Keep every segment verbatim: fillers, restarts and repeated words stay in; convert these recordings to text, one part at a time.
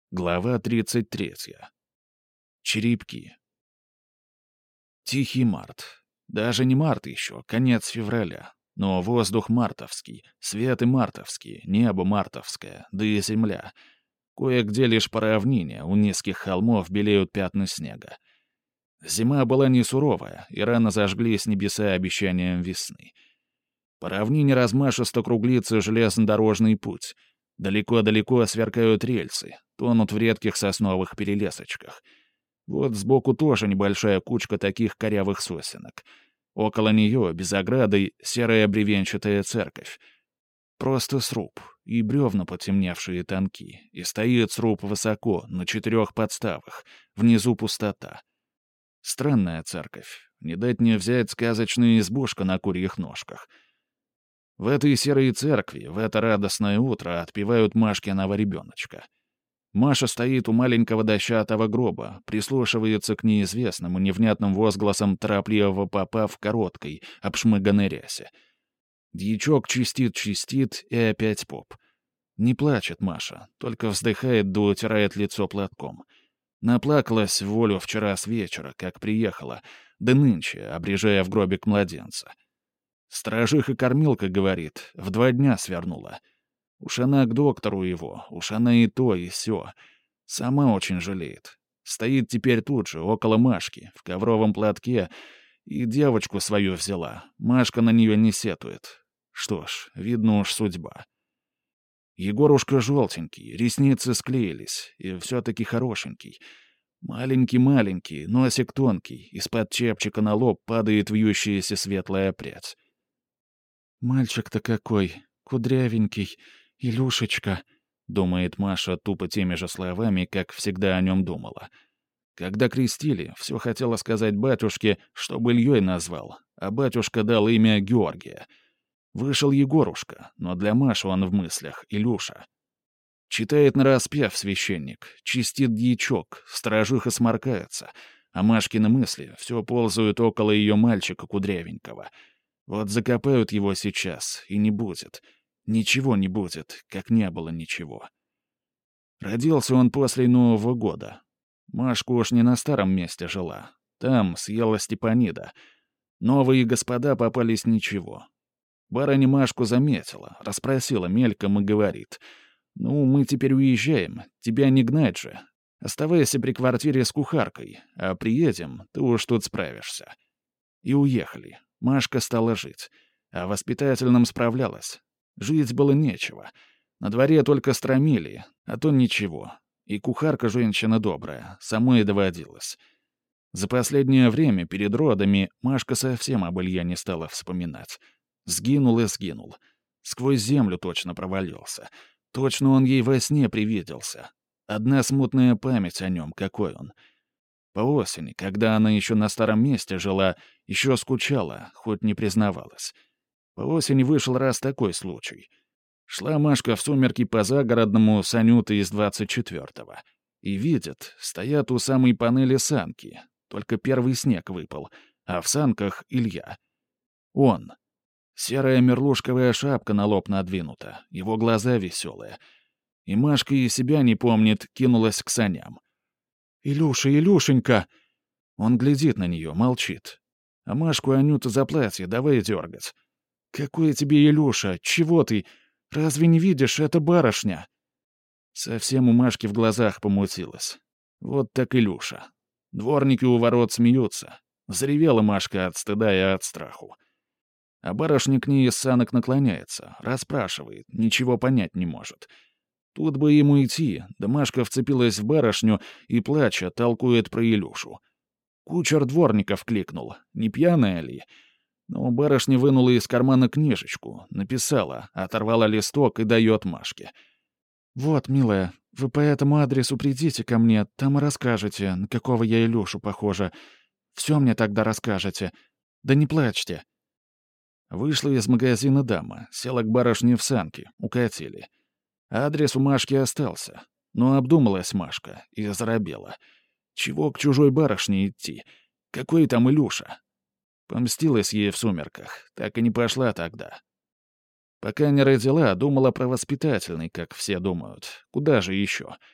Глава тридцать третья. Черепки. Тихий март. Даже не март еще, конец февраля. Но воздух мартовский, светы мартовские, небо мартовское, да и земля. Кое-где лишь по равнине, у низких холмов белеют пятна снега. Зима была не суровая, и рано зажглись небеса обещанием весны. По равнине размашисто круглится железнодорожный путь. Далеко-далеко сверкают рельсы, тонут в редких сосновых перелесочках. Вот сбоку тоже небольшая кучка таких корявых сосенок. Около нее, без ограды, серая бревенчатая церковь. Просто сруб, и бревна потемневшие тонки, и стоит сруб высоко, на четырех подставах, внизу пустота. Странная церковь, не дать не взять сказочная избушка на курьих ножках. В этой серой церкви, в это радостное утро отпевают Машкиного ребеночка. Маша стоит у маленького дощатого гроба, прислушивается к неизвестным и невнятным возгласам торопливого попа в короткой, обшмыганной рясе. Дьячок чистит-чистит, и опять поп. Не плачет Маша, только вздыхает да утирает лицо платком. Наплакалась в волю вчера с вечера, как приехала, да нынче, обрежая в гробик младенца. Стражиха-кормилка говорит, в два дня свернула. Уж она к доктору его, уж она и то, и сё. Сама очень жалеет. Стоит теперь тут же, около Машки, в ковровом платке, и девочку свою взяла. Машка на нее не сетует. Что ж, видно уж судьба. Егорушка желтенький, ресницы склеились, и все-таки хорошенький. Маленький-маленький, носик тонкий, из-под чепчика на лоб падает вьющаяся светлая прядь. «Мальчик-то какой, кудрявенький, Илюшечка», — думает Маша тупо теми же словами, как всегда о нем думала. Когда крестили, все хотела сказать батюшке, чтобы Ильей назвал, а батюшка дал имя Георгия. Вышел Егорушка, но для Маши он в мыслях Илюша. Читает нараспев священник, чистит дьячок, сторожиха сморкается, а Машкины мысли все ползают около ее мальчика кудрявенького. Вот закопают его сейчас, и не будет. Ничего не будет, как не было ничего. Родился он после Нового года. Машка уж не на старом месте жила. Там съела Степанида. Новые господа попались ничего. Барыня Машку заметила, расспросила мельком и говорит: «Ну, мы теперь уезжаем, тебя не гнать же. Оставайся при квартире с кухаркой, а приедем, ты уж тут справишься». И уехали. Машка стала жить, а воспитательным справлялась. Жить было нечего. На дворе только стромили, а то ничего. И кухарка женщина добрая, самой доводилось. За последнее время, перед родами, Машка совсем об Илье не стала вспоминать. Сгинул и сгинул. Сквозь землю точно провалился. Точно он ей во сне привиделся. Одна смутная память о нем, какой он. По осени, когда она еще на старом месте жила, еще скучала, хоть не признавалась. По осени вышел раз такой случай. Шла Машка в сумерки по загородному с Анютой из двадцать четвертого. И видит, стоят у самой панели санки. Только первый снег выпал, а в санках Илья. Он. Серая мерлушковая шапка на лоб надвинута, его глаза веселые. И Машка и себя не помнит, кинулась к саням. «Илюша, Илюшенька!» Он глядит на нее, молчит. А Машку Анюта за платье давай дергать. «Какой тебе Илюша? Чего ты? Разве не видишь, это барышня?» Совсем у Машки в глазах помутилось. Вот так Илюша. Дворники у ворот смеются. Заревела Машка от стыда и от страху. А барышня к ней из санок наклоняется, расспрашивает, ничего понять не может. Тут бы ему идти, да Машка вцепилась в барышню и, плача, толкует про Илюшу. Кучер дворников кликнул, не пьяная ли? Но барышня вынула из кармана книжечку, написала, оторвала листок и дает Машке. «Вот, милая, вы по этому адресу придите ко мне, там и расскажете, на какого я Илюшу похожа. Все мне тогда расскажете. Да не плачьте». Вышла из магазина дама, села к барышне в санки, укатили. Адрес у Машки остался, но обдумалась Машка и заробела. Чего к чужой барышне идти? Какой там Илюша? Помстилась ей в сумерках, так и не пошла тогда. Пока не родила, думала про воспитательный, как все думают. Куда же еще?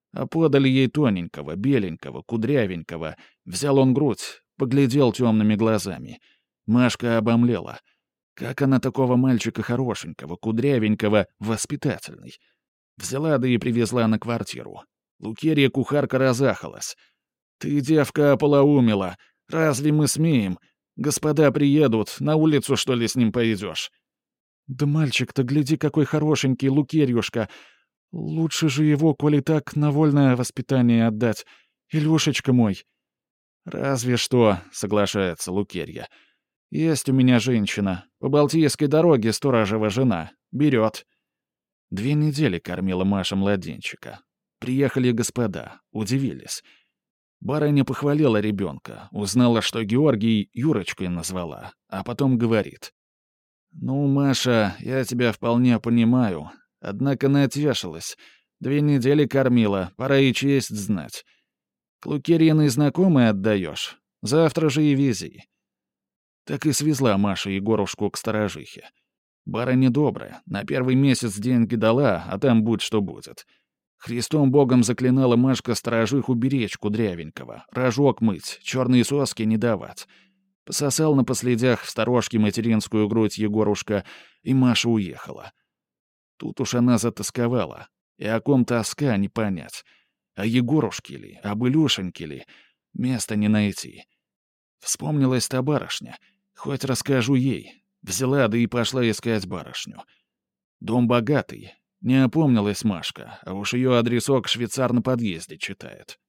А подали ей тоненького, беленького, кудрявенького. Взял он грудь, поглядел темными глазами. Машка обомлела. Как она такого мальчика хорошенького, кудрявенького, воспитательный? Взяла да и привезла на квартиру. Лукерья кухарка разахалась. «Ты, девка, ополоумела. Разве мы смеем? Господа приедут, на улицу, что ли, с ним поедешь?» «Да мальчик-то, гляди, какой хорошенький, Лукерьюшка. Лучше же его, коли так, на вольное воспитание отдать. Илюшечка мой». «Разве что», — соглашается Лукерья. «Есть у меня женщина. По Балтийской дороге сторожева жена. Берет». Две недели кормила Маша младенчика. Приехали господа, удивились. Барыня похвалила ребенка, узнала, что Георгий Юрочкой назвала, а потом говорит. «Ну, Маша, я тебя вполне понимаю. Однако натешилась. Две недели кормила, пора и честь знать. К Лукерьиной знакомой отдаешь. Завтра же и вези». Так и свезла Маша Егорушку к сторожихе. Барыня добрая, на первый месяц деньги дала, а там будь что будет. Христом Богом заклинала Машка сторожиху беречь кудрявенького, рожок мыть, черные соски не давать. Пососал на последях в сторожке материнскую грудь Егорушка, и Маша уехала. Тут уж она затосковала, и о ком тоска не понять. О Егорушке ли, об Илюшеньке ли, места не найти. Вспомнилась та барышня, хоть расскажу ей. Взяла, да и пошла искать барышню. Дом богатый. Не опомнилась Машка, а уж ее адресок швейцар на подъезде читает.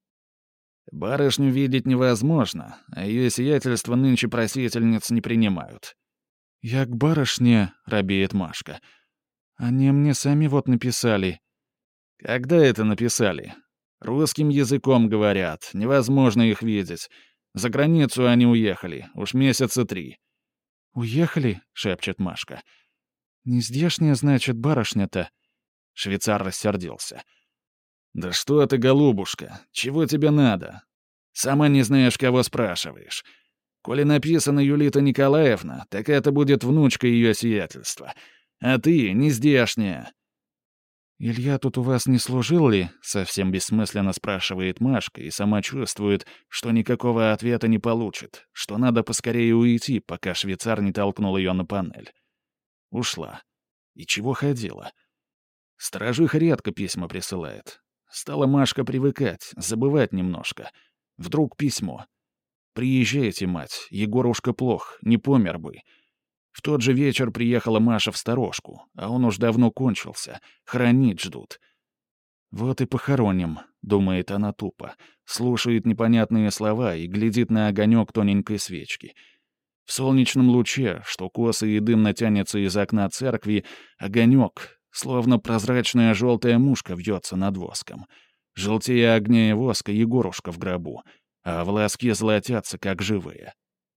Барышню видеть невозможно, а ее сиятельство нынче просительниц не принимают. «Я к барышне», — робеет Машка. «Они мне сами вот написали». «Когда это написали?» «Русским языком говорят, невозможно их видеть. За границу они уехали, уж месяца три». «Уехали?» — шепчет Машка. «Не здешняя, значит, барышня-то?» Швейцар рассердился. «Да что ты, голубушка, чего тебе надо? Сама не знаешь, кого спрашиваешь. Коли написано Юлита Николаевна, так это будет внучка ее сиятельства. А ты не здешняя». «Илья тут у вас не служил ли?» — совсем бессмысленно спрашивает Машка и сама чувствует, что никакого ответа не получит, что надо поскорее уйти, пока швейцар не толкнул ее на панель. Ушла. И чего ходила? Сторожиха редко письма присылает. Стала Машка привыкать, забывать немножко. Вдруг письмо. «Приезжайте, мать, Егорушка плох, не помер бы». В тот же вечер приехала Маша в сторожку, а он уж давно кончился. Хоронить ждут. «Вот и похороним», — думает она тупо, слушает непонятные слова и глядит на огонек тоненькой свечки. В солнечном луче, что косо и дымно тянется из окна церкви, огонек, словно прозрачная желтая мушка, вьется над воском. Желтее огня и воска Егорушка в гробу, а волоски золотятся, как живые.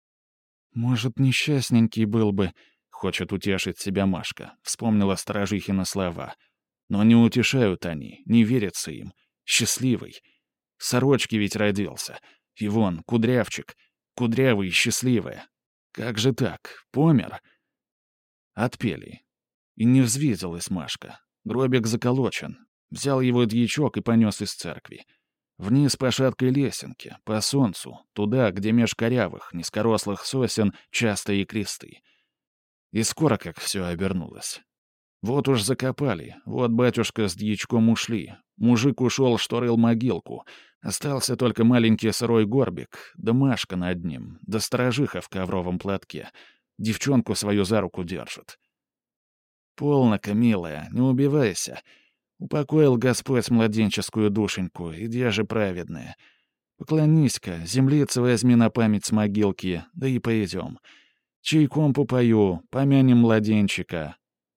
«Может, несчастненький был бы», — хочет утешить себя Машка, вспомнила сторожихина слова. Но не утешают они, не верятся им. Счастливый. Сорочки ведь родился. И вон, кудрявчик. Кудрявый и счастливая. Как же так? Помер? Отпели. И не взвизилась Машка. Гробик заколочен. Взял его дьячок и понес из церкви. Вниз по шаткой лесенке, по солнцу, туда, где меж корявых, низкорослых сосен частые кресты. И скоро как все обернулось. Вот уж закопали, вот батюшка с дьячком ушли. Мужик ушел, что рыл могилку. Остался только маленький сырой горбик, да Машка над ним, да сторожиха в ковровом платке. Девчонку свою за руку держит. «Полно-ка, милая, не убивайся. Упокоил Господь младенческую душеньку, иди же праведная. Поклонись-ка, землицы возьми на память с могилки, да и поедем. Чайком попою, помянем младенчика».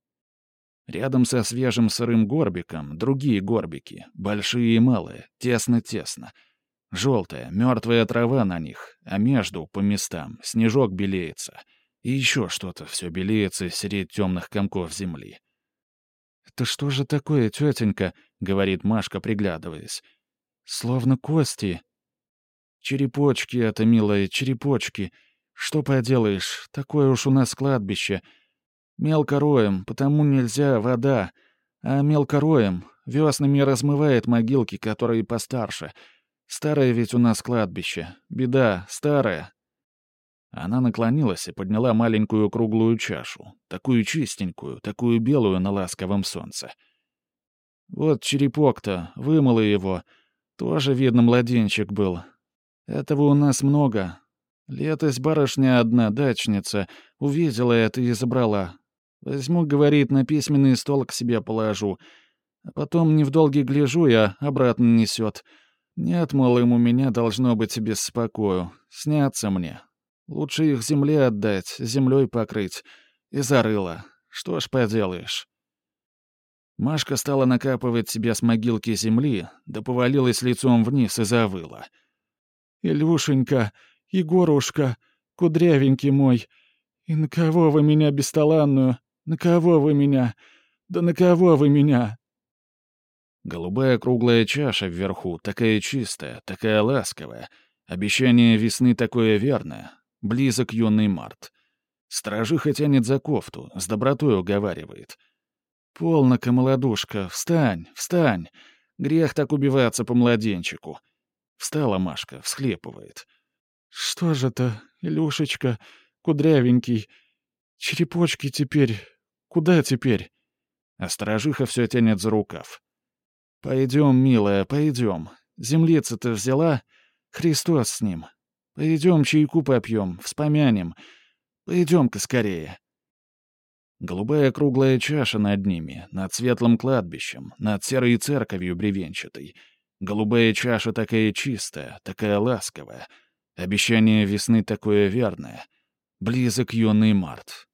Рядом со свежим сырым горбиком другие горбики, большие и малые, тесно-тесно. Желтая, мертвая трава на них, а между, по местам, снежок белеется. И еще что-то все белеется среди темных комков земли. «Это что же такое, тетенька?» — говорит Машка, приглядываясь. «Словно кости». «Черепочки это, милая, черепочки. Что поделаешь, такое уж у нас кладбище. Мелко роем, потому нельзя вода. А мелко роем, веснами размывает могилки, которые постарше. Старое ведь у нас кладбище. Беда, старое». Она наклонилась и подняла маленькую круглую чашу, такую чистенькую, такую белую на ласковом солнце. «Вот черепок-то, вымыла его. Тоже, видно, младенчик был. Этого у нас много. Летось барышня одна, дачница, увидела это и забрала. Возьму, говорит, на письменный стол к себе положу. А потом не в долги гляжу, я обратно несет. Нет, мол, им у меня должно быть без спокою. Снятся мне. Лучше их земле отдать, землей покрыть. И зарыла. Что ж поделаешь». Машка стала накапывать себе с могилки земли, да повалилась лицом вниз и завыла. «Илюшенька, Егорушка, кудрявенький мой, и на кого вы меня бесталанную? На кого вы меня? Да на кого вы меня?» Голубая круглая чаша вверху, такая чистая, такая ласковая. Обещание весны такое верное. Близок юный март. Стражиха тянет за кофту, с добротой уговаривает. «Полно-ка, молодушка, встань, встань. Грех так убиваться по младенчику». Встала Машка, всхлепывает. «Что же это, Илюшечка, кудрявенький? Черепочки теперь. Куда теперь?» А сторожиха все тянет за рукав. «Пойдем, милая, пойдем. Землица-то взяла? Христос с ним. Пойдем чайку попьем, вспомянем. Пойдем-ка скорее». Голубая круглая чаша над ними, над светлым кладбищем, над серой церковью бревенчатой. Голубая чаша такая чистая, такая ласковая. Обещание весны такое верное. Близок юный март.